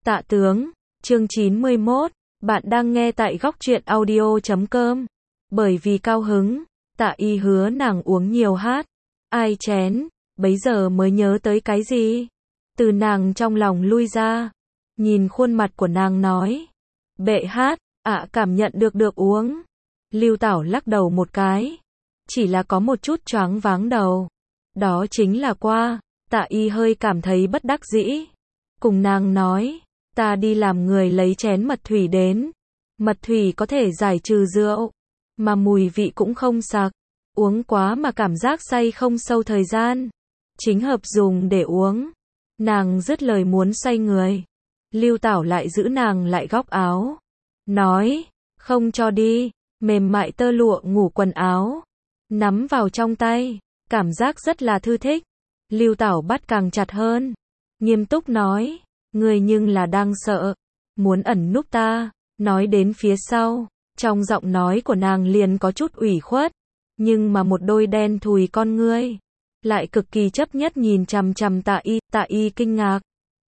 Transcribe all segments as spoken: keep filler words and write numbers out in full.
Tạ tướng, chương chín mươi mốt, bạn đang nghe tại góc truyện audio chấm com. Bởi vì cao hứng, Tạ Y hứa nàng uống nhiều hát, ai chén, bấy giờ mới nhớ tới cái gì. Từ nàng trong lòng lui ra, nhìn khuôn mặt của nàng nói, bệ hát, ạ cảm nhận được được uống. Lưu Tảo lắc đầu một cái, chỉ là có một chút choáng váng đầu. Đó chính là qua, Tạ Y hơi cảm thấy bất đắc dĩ. Cùng nàng nói, ta đi làm người lấy chén mật thủy đến. Mật thủy có thể giải trừ rượu, mà mùi vị cũng không sặc. Uống quá mà cảm giác say không sâu thời gian. Chính hợp dùng để uống. Nàng dứt lời muốn xoay người. Lưu Tảo lại giữ nàng lại góc áo. Nói, không cho đi, mềm mại tơ lụa ngủ quần áo. Nắm vào trong tay, cảm giác rất là thư thích. Lưu Tảo bắt càng chặt hơn. Nghiêm túc nói, ngươi nhưng là đang sợ, muốn ẩn núp ta. Nói đến phía sau, trong giọng nói của nàng liền có chút ủy khuất, nhưng mà một đôi đen thùi con ngươi lại cực kỳ chấp nhất nhìn chằm chằm Tạ Y. Tạ Y kinh ngạc,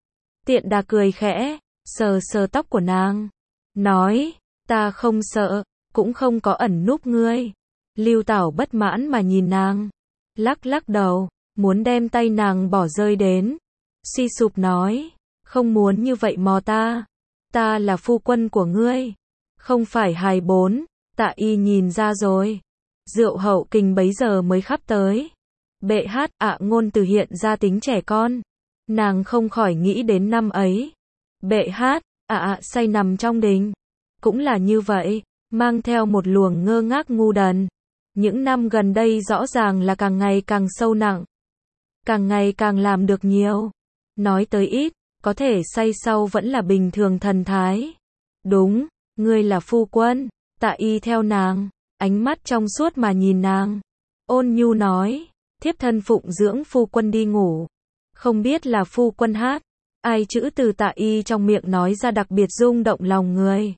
tiện đà cười khẽ, sờ sờ tóc của nàng, nói, ta không sợ, cũng không có ẩn núp ngươi. Lưu Tảo bất mãn mà nhìn nàng, lắc lắc đầu, muốn đem tay nàng bỏ rơi đến, suy sụp nói, không muốn như vậy mò ta, ta là phu quân của ngươi, không phải hài bốn. Tạ Y nhìn ra rồi, rượu hậu kinh bấy giờ mới khắp tới. Bệ hát, ạ ngôn từ hiện ra tính trẻ con, nàng không khỏi nghĩ đến năm ấy. Bệ hát, ạ ạ say nằm trong đình, cũng là như vậy, mang theo một luồng ngơ ngác ngu đần. Những năm gần đây rõ ràng là càng ngày càng sâu nặng, càng ngày càng làm được nhiều. Nói tới ít, có thể say sau vẫn là bình thường thần thái. Đúng, ngươi là phu quân. Tạ Y theo nàng, ánh mắt trong suốt mà nhìn nàng. Ôn nhu nói, thiếp thân phụng dưỡng phu quân đi ngủ. Không biết là phu quân hát. Ai chữ từ Tạ Y trong miệng nói ra đặc biệt rung động lòng người.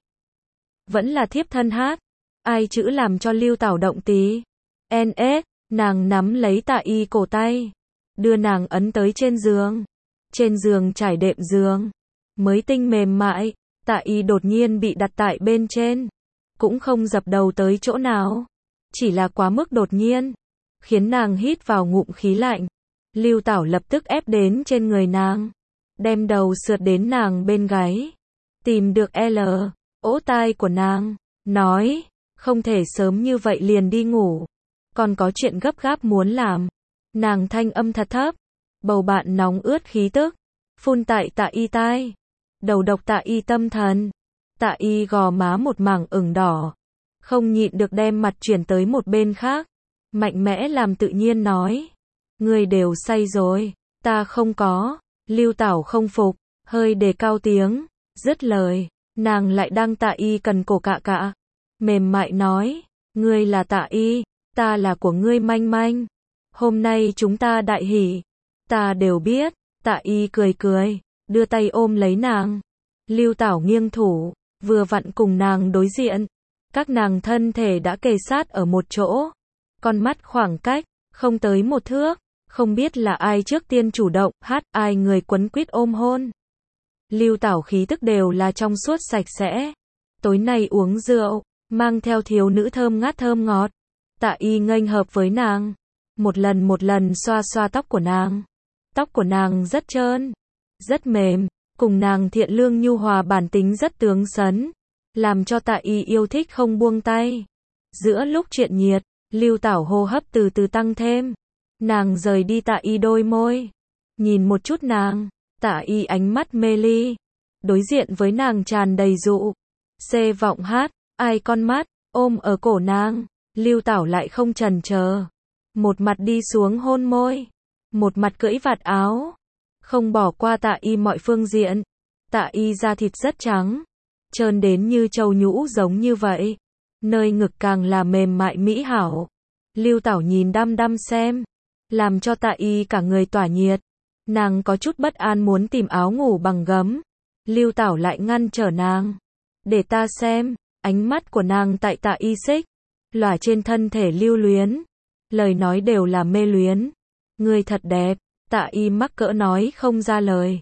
Vẫn là thiếp thân hát. Ai chữ làm cho Lưu Tảo động tí. En ết, nàng nắm lấy Tạ Y cổ tay, đưa nàng ấn tới trên giường. Trên giường trải đệm giường, mới tinh mềm mại, Tạ Y đột nhiên bị đặt tại bên trên. Cũng không dập đầu tới chỗ nào, chỉ là quá mức đột nhiên, khiến nàng hít vào ngụm khí lạnh. Lưu Tảo lập tức ép đến trên người nàng, đem đầu sượt đến nàng bên gáy, tìm được L, ỗ tai của nàng, nói, không thể sớm như vậy liền đi ngủ, còn có chuyện gấp gáp muốn làm. Nàng thanh âm thật thấp, bầu bạn nóng ướt khí tức, phun tại Tạ Y tai, đầu độc Tạ Y tâm thần. Tạ Y gò má một mảng ửng đỏ, không nhịn được đem mặt chuyển tới một bên khác, mạnh mẽ làm tự nhiên nói, ngươi đều say rồi, ta không có. Lưu Tảo không phục, hơi đề cao tiếng, dứt lời, nàng lại đang Tạ Y cần cổ cạ cạ, mềm mại nói, ngươi là Tạ Y, ta là của ngươi manh manh, hôm nay chúng ta đại hỷ, ta đều biết. Tạ Y cười cười, đưa tay ôm lấy nàng. Lưu Tảo nghiêng thủ, vừa vặn cùng nàng đối diện, các nàng thân thể đã kề sát ở một chỗ, con mắt khoảng cách không tới một thước, không biết là ai trước tiên chủ động hát, ai người quấn quýt ôm hôn. Lưu Tảo khí tức đều là trong suốt sạch sẽ, tối nay uống rượu, mang theo thiếu nữ thơm ngát thơm ngọt. Tạ Y nghênh hợp với nàng, một lần một lần xoa xoa tóc của nàng. Tóc của nàng rất trơn, rất mềm, cùng nàng thiện lương nhu hòa bản tính rất tướng sấn, làm cho Tạ Y yêu thích không buông tay. Giữa lúc chuyện nhiệt, Lưu Tảo hô hấp từ từ tăng thêm. Nàng rời đi Tạ Y đôi môi, nhìn một chút nàng, Tạ Y ánh mắt mê ly, đối diện với nàng tràn đầy dụ. Xê vọng hát, ai con mắt, ôm ở cổ nàng, Lưu Tảo lại không chần chờ, một mặt đi xuống hôn môi, một mặt cưỡi vạt áo, không bỏ qua Tạ Y mọi phương diện. Tạ Y da thịt rất trắng, trơn đến như trâu nhũ giống như vậy, nơi ngực càng là mềm mại mỹ hảo. Lưu Tảo nhìn đăm đăm xem, làm cho Tạ Y cả người tỏa nhiệt. Nàng có chút bất an muốn tìm áo ngủ bằng gấm, Lưu Tảo lại ngăn trở nàng, để ta xem. Ánh mắt của nàng tại Tạ Y xích lòa trên thân thể lưu luyến, lời nói đều là mê luyến. Ngươi thật đẹp. Tạ Y mắc cỡ nói không ra lời.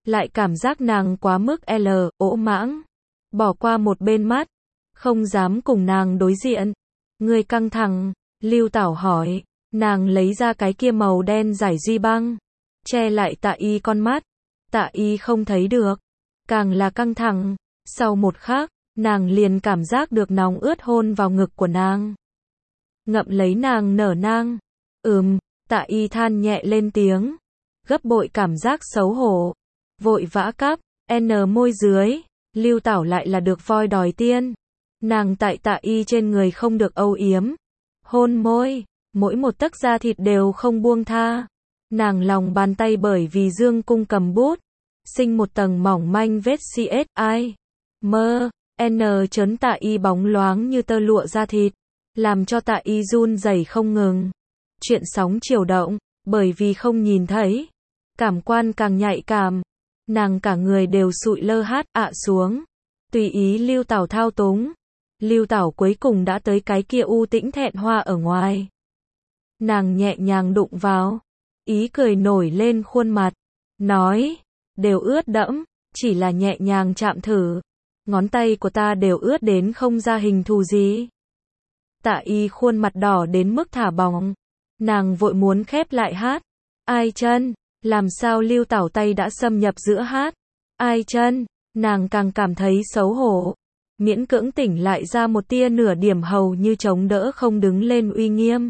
lại cảm giác nàng quá mức L, ỗ mãng. Bỏ qua một bên mắt, không dám cùng nàng đối diện. Ngươi căng thẳng, Lưu Tảo hỏi, nàng lấy ra cái kia màu đen giải duy băng, che lại Tạ Y con mắt. Tạ Y không thấy được, càng là căng thẳng. Sau một khắc, nàng liền cảm giác được nóng ướt hôn vào ngực của nàng. Ngậm lấy nàng nở nang. Ừm, Tạ Y than nhẹ lên tiếng, gấp bội cảm giác xấu hổ, vội vã cắp, n môi dưới. Lưu Tảo lại là được voi đòi tiên. Nàng tại Tạ Y trên người không được âu yếm, hôn môi, mỗi một tấc da thịt đều không buông tha. Nàng lòng bàn tay bởi vì dương cung cầm bút, sinh một tầng mỏng manh vết cs, ai, mơ, n chấn Tạ Y bóng loáng như tơ lụa da thịt, làm cho Tạ Y run rẩy không ngừng. Chuyện sóng chiều động, bởi vì không nhìn thấy, cảm quan càng nhạy cảm, nàng cả người đều sụi lơ hát ạ xuống, tùy ý Lưu Tảo thao túng. Lưu Tảo cuối cùng đã tới cái kia u tĩnh thẹn hoa ở ngoài. Nàng nhẹ nhàng đụng vào, ý cười nổi lên khuôn mặt, nói, đều ướt đẫm, chỉ là nhẹ nhàng chạm thử, ngón tay của ta đều ướt đến không ra hình thù gì. Tạ Y khuôn mặt đỏ đến mức thả bỏng, nàng vội muốn khép lại hát, ai chân, làm sao Lưu Tảo tay đã xâm nhập giữa hát, ai chân, nàng càng cảm thấy xấu hổ, miễn cưỡng tỉnh lại ra một tia nửa điểm hầu như chống đỡ không đứng lên uy nghiêm.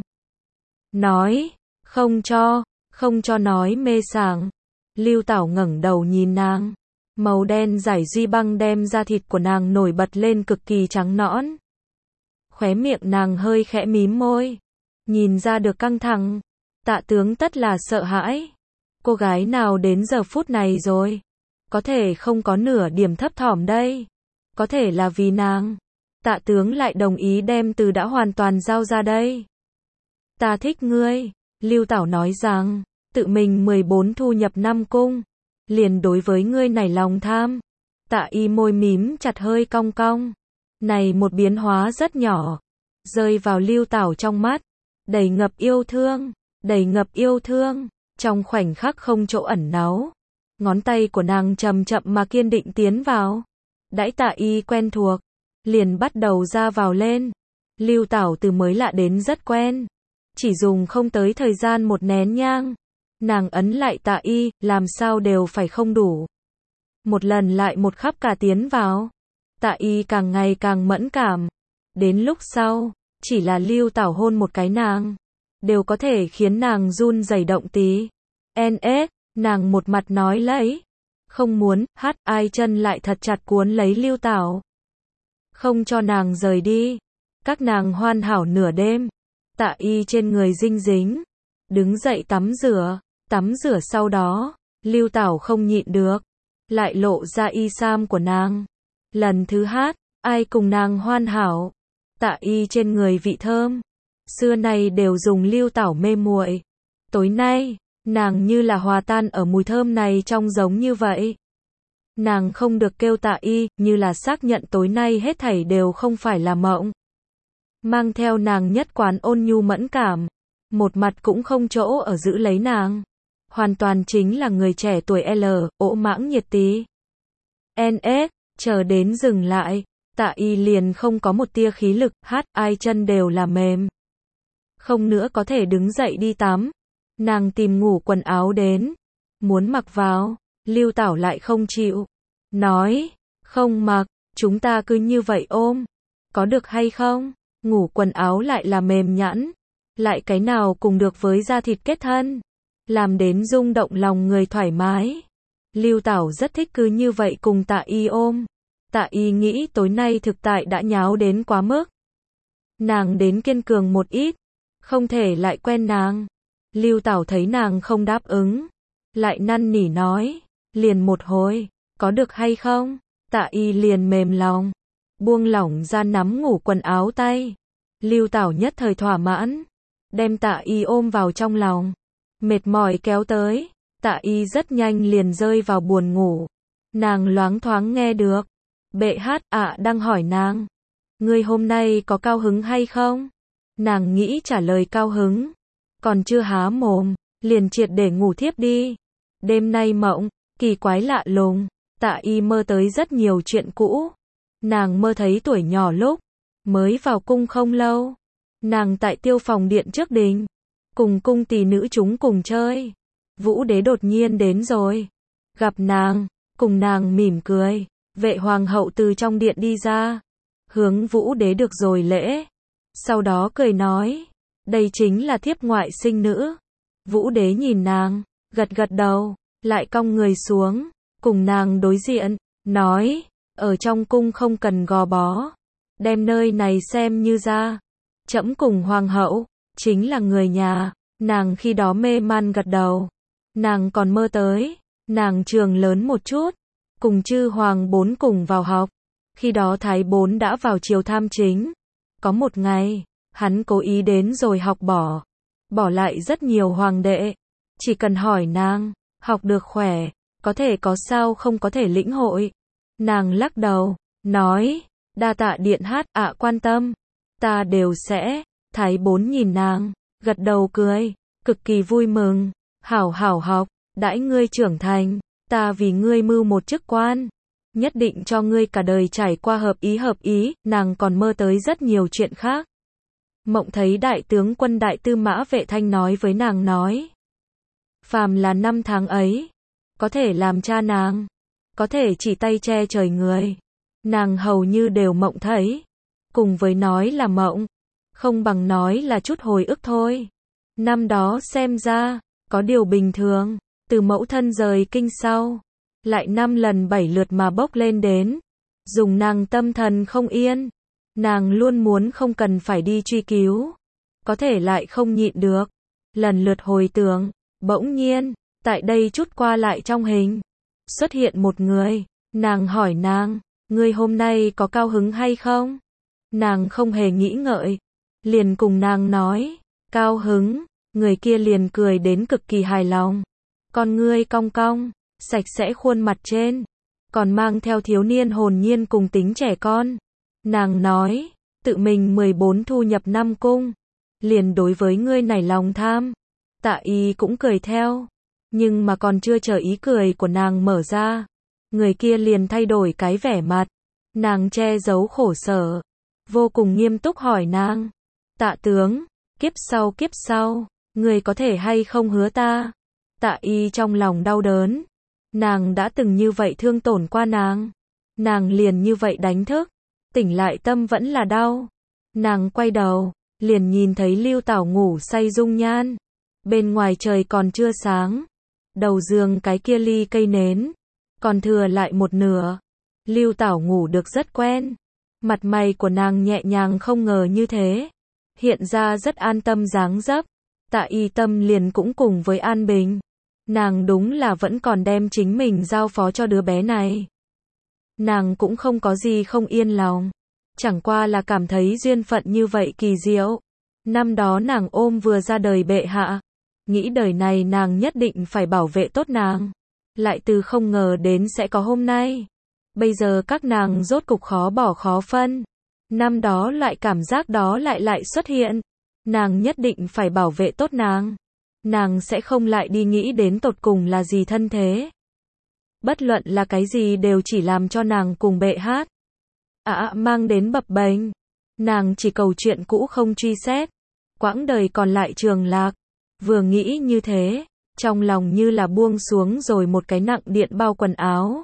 Nói, không cho, không cho nói mê sảng. Lưu Tảo ngẩng đầu nhìn nàng, màu đen giải duy băng đem da thịt của nàng nổi bật lên cực kỳ trắng nõn. Khóe miệng nàng hơi khẽ mím môi, nhìn ra được căng thẳng. Tạ tướng tất là sợ hãi. Cô gái nào đến giờ phút này rồi, có thể không có nửa điểm thấp thỏm đây. Có thể là vì nàng, Tạ tướng lại đồng ý đem từ đã hoàn toàn giao ra đây. Ta thích ngươi, Lưu Tảo nói rằng, tự mình mười bốn thu nhập năm cung, liền đối với ngươi nảy lòng tham. Tạ Y môi mím chặt hơi cong cong, này một biến hóa rất nhỏ, rơi vào Lưu Tảo trong mắt, đầy ngập yêu thương, đầy ngập yêu thương, trong khoảnh khắc không chỗ ẩn náu. Ngón tay của nàng chậm chậm mà kiên định tiến vào, đãi Tạ Y quen thuộc, liền bắt đầu ra vào lên. Lưu Tảo từ mới lạ đến rất quen, chỉ dùng không tới thời gian một nén nhang, nàng ấn lại Tạ Y, làm sao đều phải không đủ. Một lần lại một khắp cả tiến vào, Tạ Y càng ngày càng mẫn cảm, đến lúc sau, chỉ là Lưu Tảo hôn một cái nàng, đều có thể khiến nàng run rẩy động tí. en ét, nàng một mặt nói lấy, không muốn, hát, ai chân lại thật chặt cuốn lấy Lưu Tảo, không cho nàng rời đi. Các nàng hoàn hảo nửa đêm, Tạ Y trên người dinh dính, đứng dậy tắm rửa, tắm rửa sau đó, Lưu Tảo không nhịn được, lại lộ ra y sam của nàng. Lần thứ hát, ai cùng nàng hoàn hảo, Tạ Y trên người vị thơm, xưa nay đều dùng Lưu Tảo mê muội. Tối nay, nàng như là hòa tan ở mùi thơm này trong giống như vậy. Nàng không được kêu Tạ Y, như là xác nhận tối nay hết thảy đều không phải là mộng. Mang theo nàng nhất quán ôn nhu mẫn cảm, một mặt cũng không chỗ ở giữ lấy nàng. Hoàn toàn chính là người trẻ tuổi L, ỗ mãng nhiệt tí. en ét, chờ đến dừng lại, Tạ Y liền không có một tia khí lực, hát, ai chân đều là mềm. Không nữa có thể đứng dậy đi tắm. Nàng tìm ngủ quần áo đến, muốn mặc vào, Lưu Tảo lại không chịu. Nói, không mặc, chúng ta cứ như vậy ôm, có được hay không? Ngủ quần áo lại là mềm nhẵn, lại cái nào cùng được với da thịt kết thân, làm đến rung động lòng người thoải mái. Lưu Tảo rất thích cứ như vậy cùng Tạ Y ôm. Tạ Y nghĩ tối nay thực tại đã nháo đến quá mức. Nàng đến kiên cường một ít, không thể lại quen nàng. Lưu Tảo thấy nàng không đáp ứng, lại năn nỉ nói, liền một hồi, có được hay không? Tạ Y liền mềm lòng, buông lỏng ra nắm ngủ quần áo tay. Lưu Tảo nhất thời thỏa mãn, đem Tạ Y ôm vào trong lòng, mệt mỏi kéo tới. Tạ Y rất nhanh liền rơi vào buồn ngủ. Nàng loáng thoáng nghe được bệ hát ạ à đang hỏi nàng, ngươi hôm nay có cao hứng hay không? Nàng nghĩ trả lời cao hứng, còn chưa há mồm, liền triệt để ngủ thiếp đi. Đêm nay mộng, Kỳ quái lạ lùng, Tạ Y mơ tới rất nhiều chuyện cũ. Nàng mơ thấy tuổi nhỏ lúc mới vào cung không lâu, nàng tại Tiêu Phòng điện trước đình, cùng cung tỳ nữ chúng cùng chơi. Vũ đế đột nhiên đến rồi, gặp nàng, cùng nàng mỉm cười. Vệ hoàng hậu từ trong điện đi ra, hướng Vũ đế được rồi lễ. Sau đó cười nói, đây chính là thiếp ngoại sinh nữ. Vũ đế nhìn nàng, gật gật đầu, lại cong người xuống, cùng nàng đối diện, nói, ở trong cung không cần gò bó, đem nơi này xem như ra. Trẫm cùng hoàng hậu, chính là người nhà. Nàng khi đó mê man gật đầu. Nàng còn mơ tới, nàng trường lớn một chút, cùng chư hoàng bốn cùng vào học. Khi đó Thái bốn đã vào triều tham chính. Có một ngày, hắn cố ý đến rồi học bỏ. Bỏ lại rất nhiều hoàng đệ. Chỉ cần hỏi nàng, học được khỏe, có thể có sao không có thể lĩnh hội. Nàng lắc đầu, nói, đa tạ điện hát ạ quan tâm. Ta đều sẽ. Thái bốn nhìn nàng, gật đầu cười, cực kỳ vui mừng. Hảo hảo học, đãi ngươi trưởng thành, ta vì ngươi mưu một chức quan. Nhất định cho ngươi cả đời trải qua hợp ý hợp ý. Nàng còn mơ tới rất nhiều chuyện khác. Mộng thấy đại tướng quân đại tư mã Vệ Thanh nói với nàng nói, phàm là năm tháng ấy, có thể làm cha nàng, có thể chỉ tay che trời người. Nàng hầu như đều mộng thấy. Cùng với nói là mộng, không bằng nói là chút hồi ức thôi. Năm đó xem ra, có điều bình thường, từ mẫu thân rời kinh sau, lại năm lần bảy lượt mà bốc lên đến, dùng nàng tâm thần không yên. Nàng luôn muốn không cần phải đi truy cứu, có thể lại không nhịn được. Lần lượt hồi tưởng, bỗng nhiên, tại đây chút qua lại trong hình, xuất hiện một người. Nàng hỏi nàng, ngươi hôm nay có cao hứng hay không? Nàng không hề nghĩ ngợi, liền cùng nàng nói, cao hứng. Người kia liền cười đến cực kỳ hài lòng. Con ngươi cong cong, sạch sẽ khuôn mặt trên, còn mang theo thiếu niên hồn nhiên cùng tính trẻ con. Nàng nói, tự mình mười bốn thu nhập năm cung, liền đối với ngươi nảy lòng tham. Tạ Y cũng cười theo, nhưng mà còn chưa chờ ý cười của nàng mở ra, người kia liền thay đổi cái vẻ mặt. Nàng che giấu khổ sở, vô cùng nghiêm túc hỏi nàng, Tạ tướng, kiếp sau kiếp sau, ngươi có thể hay không hứa ta? Tạ Y trong lòng đau đớn, nàng đã từng như vậy thương tổn qua nàng, nàng liền như vậy đánh thức, tỉnh lại tâm vẫn là đau. Nàng quay đầu, liền nhìn thấy Lưu Tảo ngủ say dung nhan. Bên ngoài trời còn chưa sáng, đầu giường cái kia ly cây nến, còn thừa lại một nửa. Lưu Tảo ngủ được rất quen, mặt mày của nàng nhẹ nhàng không ngờ như thế, hiện ra rất an tâm dáng dấp. Tạ Y tâm liền cũng cùng với an bình. Nàng đúng là vẫn còn đem chính mình giao phó cho đứa bé này. Nàng cũng không có gì không yên lòng, chẳng qua là cảm thấy duyên phận như vậy kỳ diệu. Năm đó nàng ôm vừa ra đời bệ hạ, nghĩ đời này nàng nhất định phải bảo vệ tốt nàng, lại từ không ngờ đến sẽ có hôm nay. Bây giờ các nàng rốt cục khó bỏ khó phân. Năm đó lại cảm giác đó lại lại xuất hiện. Nàng nhất định phải bảo vệ tốt nàng. Nàng sẽ không lại đi nghĩ đến tột cùng là gì thân thế. Bất luận là cái gì đều chỉ làm cho nàng cùng bệ hát ạ à, mang đến bập bênh. Nàng chỉ cầu chuyện cũ không truy xét, quãng đời còn lại trường lạc. Vừa nghĩ như thế, trong lòng như là buông xuống rồi một cái nặng điện bao quần áo.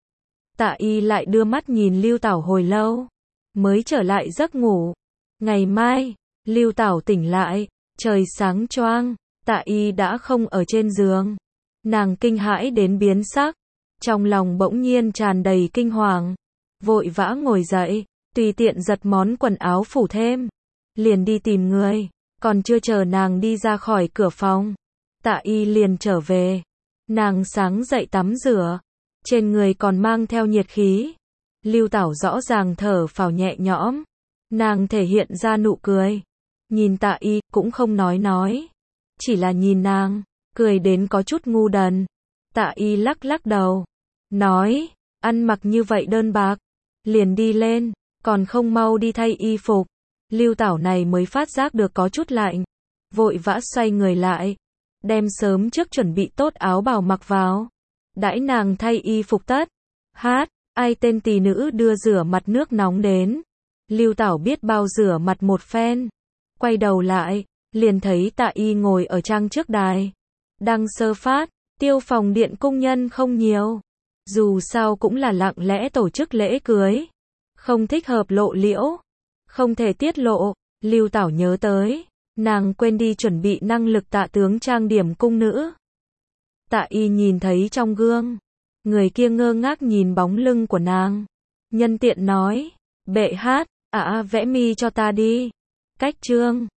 Tạ Y lại đưa mắt nhìn Lưu Tảo hồi lâu, mới trở lại giấc ngủ. Ngày mai, Lưu Tảo tỉnh lại, trời sáng choang, Tạ Y đã không ở trên giường. Nàng kinh hãi đến biến sắc, trong lòng bỗng nhiên tràn đầy kinh hoàng, vội vã ngồi dậy, tùy tiện giật món quần áo phủ thêm, liền đi tìm người. Còn chưa chờ nàng đi ra khỏi cửa phòng, Tạ Y liền trở về. Nàng sáng dậy tắm rửa, trên người còn mang theo nhiệt khí. Lưu Tảo rõ ràng thở phào nhẹ nhõm, nàng thể hiện ra nụ cười, nhìn Tạ Y cũng không nói nói, chỉ là nhìn nàng, cười đến có chút ngu đần. Tạ Y lắc lắc đầu, nói, ăn mặc như vậy đơn bạc, liền đi lên, còn không mau đi thay y phục. Lưu Tảo này mới phát giác được có chút lạnh, vội vã xoay người lại, đem sớm trước chuẩn bị tốt áo bào mặc vào. Đãi nàng thay y phục tất. Hát, ai tên tỳ nữ đưa rửa mặt nước nóng đến. Lưu Tảo biết bao rửa mặt một phen. Quay đầu lại, liền thấy Tạ Y ngồi ở trang trước đài. Đang sơ phát, Tiêu phòng điện cung nhân không nhiều. Dù sao cũng là lặng lẽ tổ chức lễ cưới. Không thích hợp lộ liễu. Không thể tiết lộ, Lưu Tảo nhớ tới. Nàng quên đi chuẩn bị năng lực Tạ tướng trang điểm cung nữ. Tạ Y nhìn thấy trong gương. Người kia ngơ ngác nhìn bóng lưng của nàng. Nhân tiện nói, bệ hát, à vẽ mi cho ta đi. Cách trương.